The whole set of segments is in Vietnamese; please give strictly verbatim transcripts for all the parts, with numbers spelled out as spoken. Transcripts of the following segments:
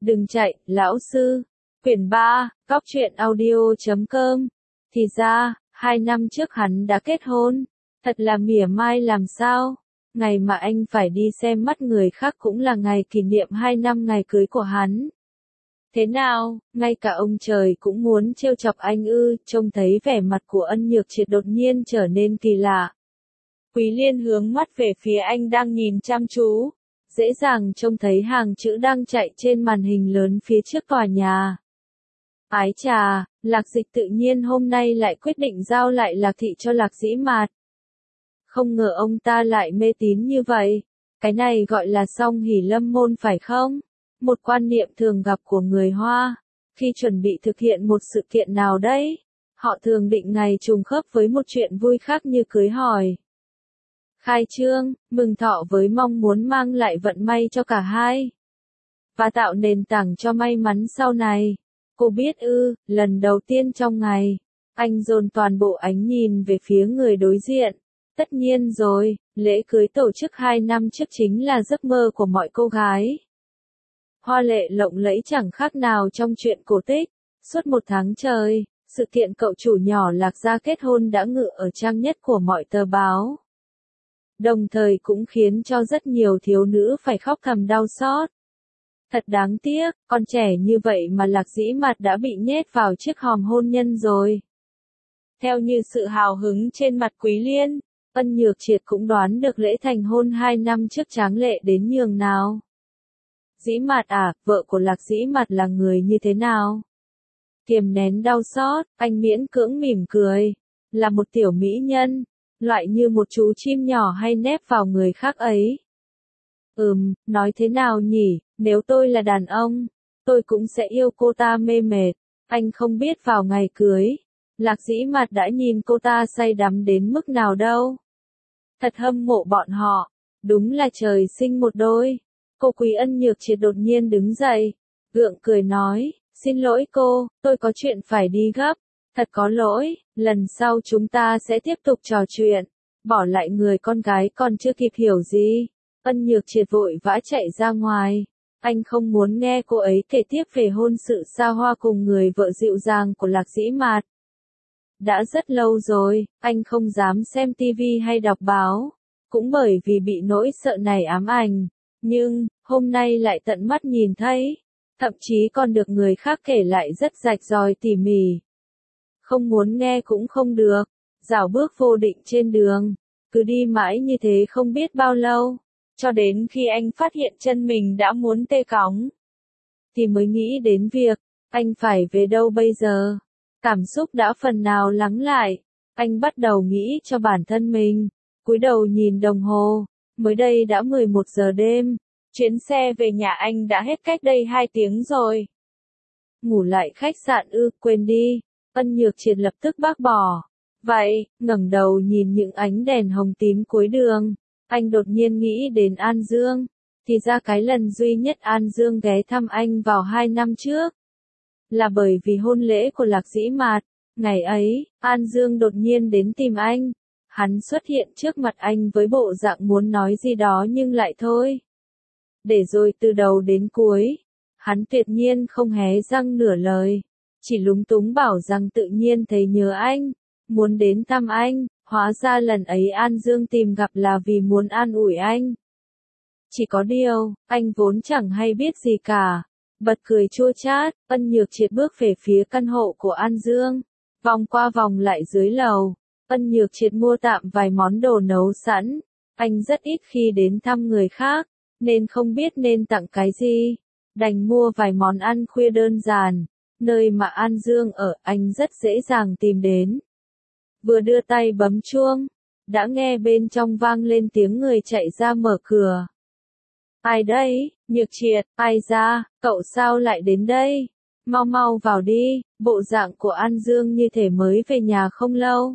Đừng chạy, lão sư. Quyển ba, cóc truyện audio chấm com. Thì ra, hai năm trước hắn đã kết hôn. Thật là mỉa mai làm sao. Ngày mà anh phải đi xem mắt người khác cũng là ngày kỷ niệm hai năm ngày cưới của hắn. Thế nào, ngay cả ông trời cũng muốn trêu chọc anh ư? Trông thấy vẻ mặt của Ân Nhược Triệt đột nhiên trở nên kỳ lạ. Quý Liên hướng mắt về phía anh đang nhìn chăm chú. Dễ dàng trông thấy hàng chữ đang chạy trên màn hình lớn phía trước tòa nhà. Ái chà, Lạc Dịch tự nhiên hôm nay lại quyết định giao lại Lạc Thị cho Lạc Dĩ Mạt. Không ngờ ông ta lại mê tín như vậy. Cái này gọi là song hỷ lâm môn phải không? Một quan niệm thường gặp của người Hoa. Khi chuẩn bị thực hiện một sự kiện nào đấy, họ thường định ngày trùng khớp với một chuyện vui khác như cưới hỏi, khai trương, mừng thọ với mong muốn mang lại vận may cho cả hai. Và tạo nền tảng cho may mắn sau này. Cô biết ư, lần đầu tiên trong ngày, anh dồn toàn bộ ánh nhìn về phía người đối diện. Tất nhiên rồi, lễ cưới tổ chức hai năm trước chính là giấc mơ của mọi cô gái. Hoa lệ lộng lẫy chẳng khác nào trong truyện cổ tích. Suốt một tháng trời, sự kiện cậu chủ nhỏ Lạc gia kết hôn đã ngự ở trang nhất của mọi tờ báo. Đồng thời cũng khiến cho rất nhiều thiếu nữ phải khóc thầm đau xót. Thật đáng tiếc, con trẻ như vậy mà Lạc Dĩ Mạt đã bị nhét vào chiếc hòm hôn nhân rồi. Theo như sự hào hứng trên mặt Quý Liên, Ân Nhược Triệt cũng đoán được lễ thành hôn hai năm trước tráng lệ đến nhường nào. Dĩ Mạt à, vợ của Lạc Dĩ Mạt là người như thế nào? Kiềm nén đau xót, anh miễn cưỡng mỉm cười. Là một tiểu mỹ nhân, loại như một chú chim nhỏ hay nép vào người khác ấy. Ừm, nói thế nào nhỉ, nếu tôi là đàn ông, tôi cũng sẽ yêu cô ta mê mệt. Anh không biết vào ngày cưới, Lạc Dĩ Mạt đã nhìn cô ta say đắm đến mức nào đâu. Thật hâm mộ bọn họ, đúng là trời sinh một đôi. Cô Quý Ân Nhược Triệt đột nhiên đứng dậy, gượng cười nói, xin lỗi cô, tôi có chuyện phải đi gấp. Thật có lỗi, lần sau chúng ta sẽ tiếp tục trò chuyện. Bỏ lại người con gái còn chưa kịp hiểu gì. Ân Nhược Triệt vội vã chạy ra ngoài. Anh không muốn nghe cô ấy kể tiếp về hôn sự xa hoa cùng người vợ dịu dàng của Lạc Dĩ Mạt. Đã rất lâu rồi, anh không dám xem tivi hay đọc báo. Cũng bởi vì bị nỗi sợ này ám ảnh. Nhưng, hôm nay lại tận mắt nhìn thấy. Thậm chí còn được người khác kể lại rất rạch ròi tỉ mỉ. Không muốn nghe cũng không được. Dạo bước vô định trên đường. Cứ đi mãi như thế không biết bao lâu. Cho đến khi anh phát hiện chân mình đã muốn tê cóng. Thì mới nghĩ đến việc, anh phải về đâu bây giờ. Cảm xúc đã phần nào lắng lại. Anh bắt đầu nghĩ cho bản thân mình. Cúi đầu nhìn đồng hồ. Mới đây đã mười một giờ đêm. Chuyến xe về nhà anh đã hết cách đây hai tiếng rồi. Ngủ lại khách sạn ư, quên đi. Ân Nhược Triệt lập tức bác bỏ. Vậy, ngẩng đầu nhìn những ánh đèn hồng tím cuối đường. Anh đột nhiên nghĩ đến An Dương. Thì ra cái lần duy nhất An Dương ghé thăm anh vào hai năm trước. Là bởi vì hôn lễ của Lạc Dĩ Mạt. Ngày ấy, An Dương đột nhiên đến tìm anh. Hắn xuất hiện trước mặt anh với bộ dạng muốn nói gì đó nhưng lại thôi. Để rồi từ đầu đến cuối, hắn tuyệt nhiên không hé răng nửa lời. Chỉ lúng túng bảo rằng tự nhiên thấy nhớ anh, muốn đến thăm anh, hóa ra lần ấy An Dương tìm gặp là vì muốn an ủi anh. Chỉ có điều, anh vốn chẳng hay biết gì cả. Bật cười chua chát, Ân Nhược Triệt bước về phía căn hộ của An Dương. Vòng qua vòng lại dưới lầu. Ân Nhược Triệt mua tạm vài món đồ nấu sẵn. Anh rất ít khi đến thăm người khác, nên không biết nên tặng cái gì. Đành mua vài món ăn khuya đơn giản. Nơi mà An Dương ở anh rất dễ dàng tìm đến. Vừa đưa tay bấm chuông, đã nghe bên trong vang lên tiếng người chạy ra mở cửa. Ai đây? Nhược Triệt, ai ra, cậu sao lại đến đây? Mau mau vào đi, bộ dạng của An Dương như thể mới về nhà không lâu.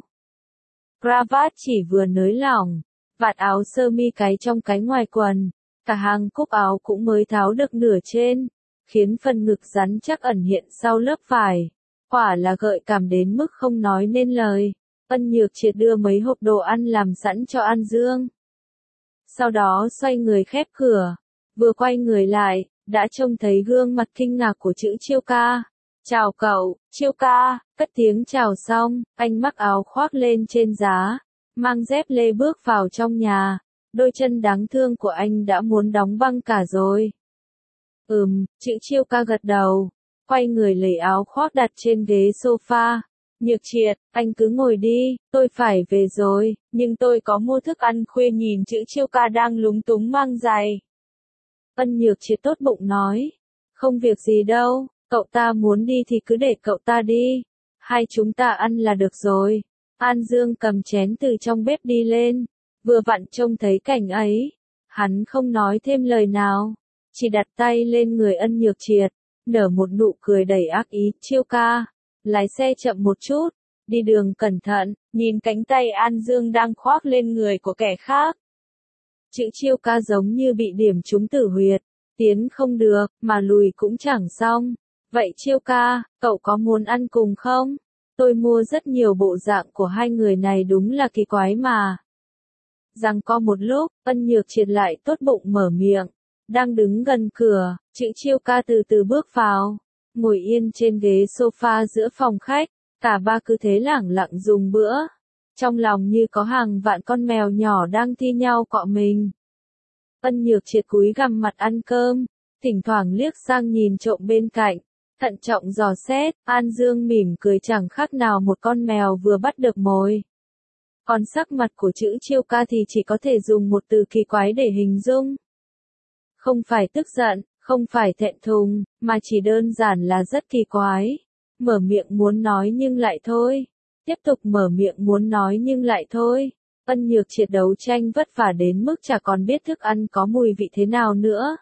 Cravat chỉ vừa nới lỏng, vạt áo sơ mi cái trong cái ngoài quần, cả hàng cúc áo cũng mới tháo được nửa trên, khiến phần ngực rắn chắc ẩn hiện sau lớp vải. Quả là gợi cảm đến mức không nói nên lời. Ân Nhược Triệt đưa mấy hộp đồ ăn làm sẵn cho An Dương. Sau đó xoay người khép cửa, vừa quay người lại, đã trông thấy gương mặt kinh ngạc của chữ Chiêu ca. Chào cậu, Chiêu ca, cất tiếng chào xong, anh mắc áo khoác lên trên giá, mang dép lê bước vào trong nhà. Đôi chân đáng thương của anh đã muốn đóng băng cả rồi. Ừm, chữ Chiêu ca gật đầu, quay người lấy áo khoác đặt trên ghế sofa. Nhược Triệt, anh cứ ngồi đi, tôi phải về rồi, nhưng tôi có mua thức ăn khuya. Nhìn chữ Chiêu ca đang lúng túng mang giày. Ân Nhược Triệt tốt bụng nói, không việc gì đâu, cậu ta muốn đi thì cứ để cậu ta đi, hai chúng ta ăn là được rồi. An Dương cầm chén từ trong bếp đi lên, vừa vặn trông thấy cảnh ấy, hắn không nói thêm lời nào, chỉ đặt tay lên người Ân Nhược Triệt, nở một nụ cười đầy ác ý. Chiêu ca, lái xe chậm một chút, đi đường cẩn thận. Nhìn cánh tay An Dương đang khoác lên người của kẻ khác, chữ Chiêu ca giống như bị điểm trúng tử huyệt, tiến không được, mà lùi cũng chẳng xong. Vậy Chiêu ca, cậu có muốn ăn cùng không? Tôi mua rất nhiều bộ dạng của hai người này đúng là kỳ quái mà. Giằng co một lúc, Ân Nhược Triệt lại tốt bụng mở miệng. Đang đứng gần cửa, chữ Chiêu ca từ từ bước vào, ngồi yên trên ghế sofa giữa phòng khách, cả ba cứ thế lẳng lặng dùng bữa. Trong lòng như có hàng vạn con mèo nhỏ đang thi nhau cọ mình. Ân Nhược Triệt cúi gằm mặt ăn cơm, thỉnh thoảng liếc sang nhìn trộm bên cạnh, thận trọng dò xét. An Dương mỉm cười chẳng khác nào một con mèo vừa bắt được mồi. Còn sắc mặt của chữ Chiêu ca thì chỉ có thể dùng một từ kỳ quái để hình dung. Không phải tức giận, không phải thẹn thùng, mà chỉ đơn giản là rất kỳ quái. Mở miệng muốn nói nhưng lại thôi. Tiếp tục mở miệng muốn nói nhưng lại thôi. Ân Nhược Triệt đấu tranh vất vả đến mức chả còn biết thức ăn có mùi vị thế nào nữa.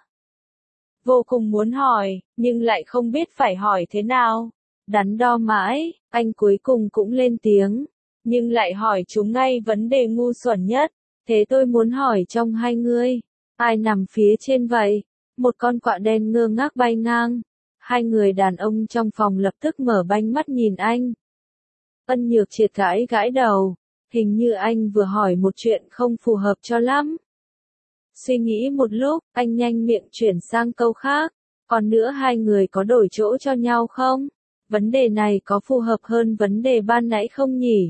Vô cùng muốn hỏi, nhưng lại không biết phải hỏi thế nào. Đắn đo mãi, anh cuối cùng cũng lên tiếng, nhưng lại hỏi chúng ngay vấn đề ngu xuẩn nhất. Thế tôi muốn hỏi trong hai ngươi, ai nằm phía trên vậy? Một con quạ đen ngơ ngác bay ngang. Hai người đàn ông trong phòng lập tức mở banh mắt nhìn anh. Ân Nhược Triệt gãi gãi đầu, hình như anh vừa hỏi một chuyện không phù hợp cho lắm. Suy nghĩ một lúc, anh nhanh miệng chuyển sang câu khác. Còn nữa hai người có đổi chỗ cho nhau không? Vấn đề này có phù hợp hơn vấn đề ban nãy không nhỉ?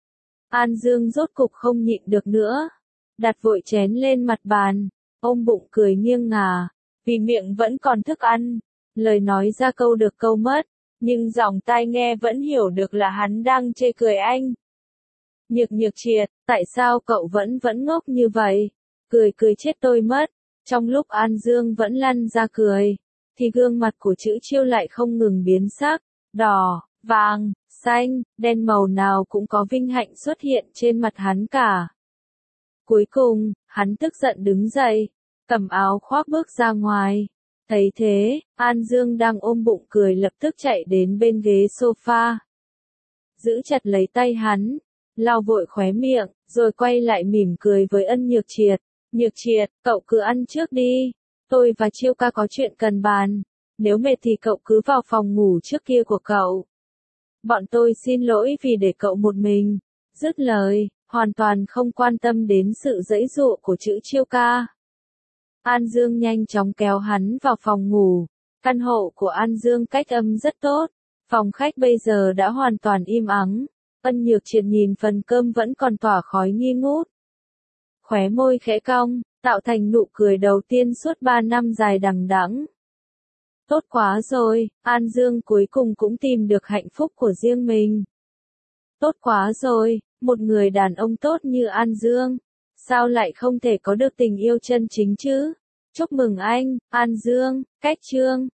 An Dương rốt cục không nhịn được nữa, đặt vội chén lên mặt bàn, ôm bụng cười nghiêng ngả, vì miệng vẫn còn thức ăn, lời nói ra câu được câu mất, nhưng giọng tai nghe vẫn hiểu được là hắn đang chê cười anh. Nhược Nhược Triệt, tại sao cậu vẫn vẫn ngốc như vậy? Cười cười chết tôi mất. Trong lúc An Dương vẫn lăn ra cười, thì gương mặt của chữ Chiêu lại không ngừng biến sắc, đỏ, vàng, xanh, đen, màu nào cũng có vinh hạnh xuất hiện trên mặt hắn cả. Cuối cùng, hắn tức giận đứng dậy, cầm áo khoác bước ra ngoài. Thấy thế, An Dương đang ôm bụng cười lập tức chạy đến bên ghế sofa, giữ chặt lấy tay hắn, lau vội khóe miệng, rồi quay lại mỉm cười với Ân Nhược Triệt. Nhược Triệt, cậu cứ ăn trước đi, tôi và Chiêu ca có chuyện cần bàn, nếu mệt thì cậu cứ vào phòng ngủ trước kia của cậu. Bọn tôi xin lỗi vì để cậu một mình. Dứt lời, hoàn toàn không quan tâm đến sự giãy giụa của chữ Chiêu ca. An Dương nhanh chóng kéo hắn vào phòng ngủ. Căn hộ của An Dương cách âm rất tốt, phòng khách bây giờ đã hoàn toàn im ắng. Ân Nhược Triệt nhìn phần cơm vẫn còn tỏa khói nghi ngút, khóe môi khẽ cong, tạo thành nụ cười đầu tiên suốt ba năm dài đằng đẵng. Tốt quá rồi, An Dương cuối cùng cũng tìm được hạnh phúc của riêng mình. Tốt quá rồi, một người đàn ông tốt như An Dương, sao lại không thể có được tình yêu chân chính chứ? Chúc mừng anh, An Dương, cách chương.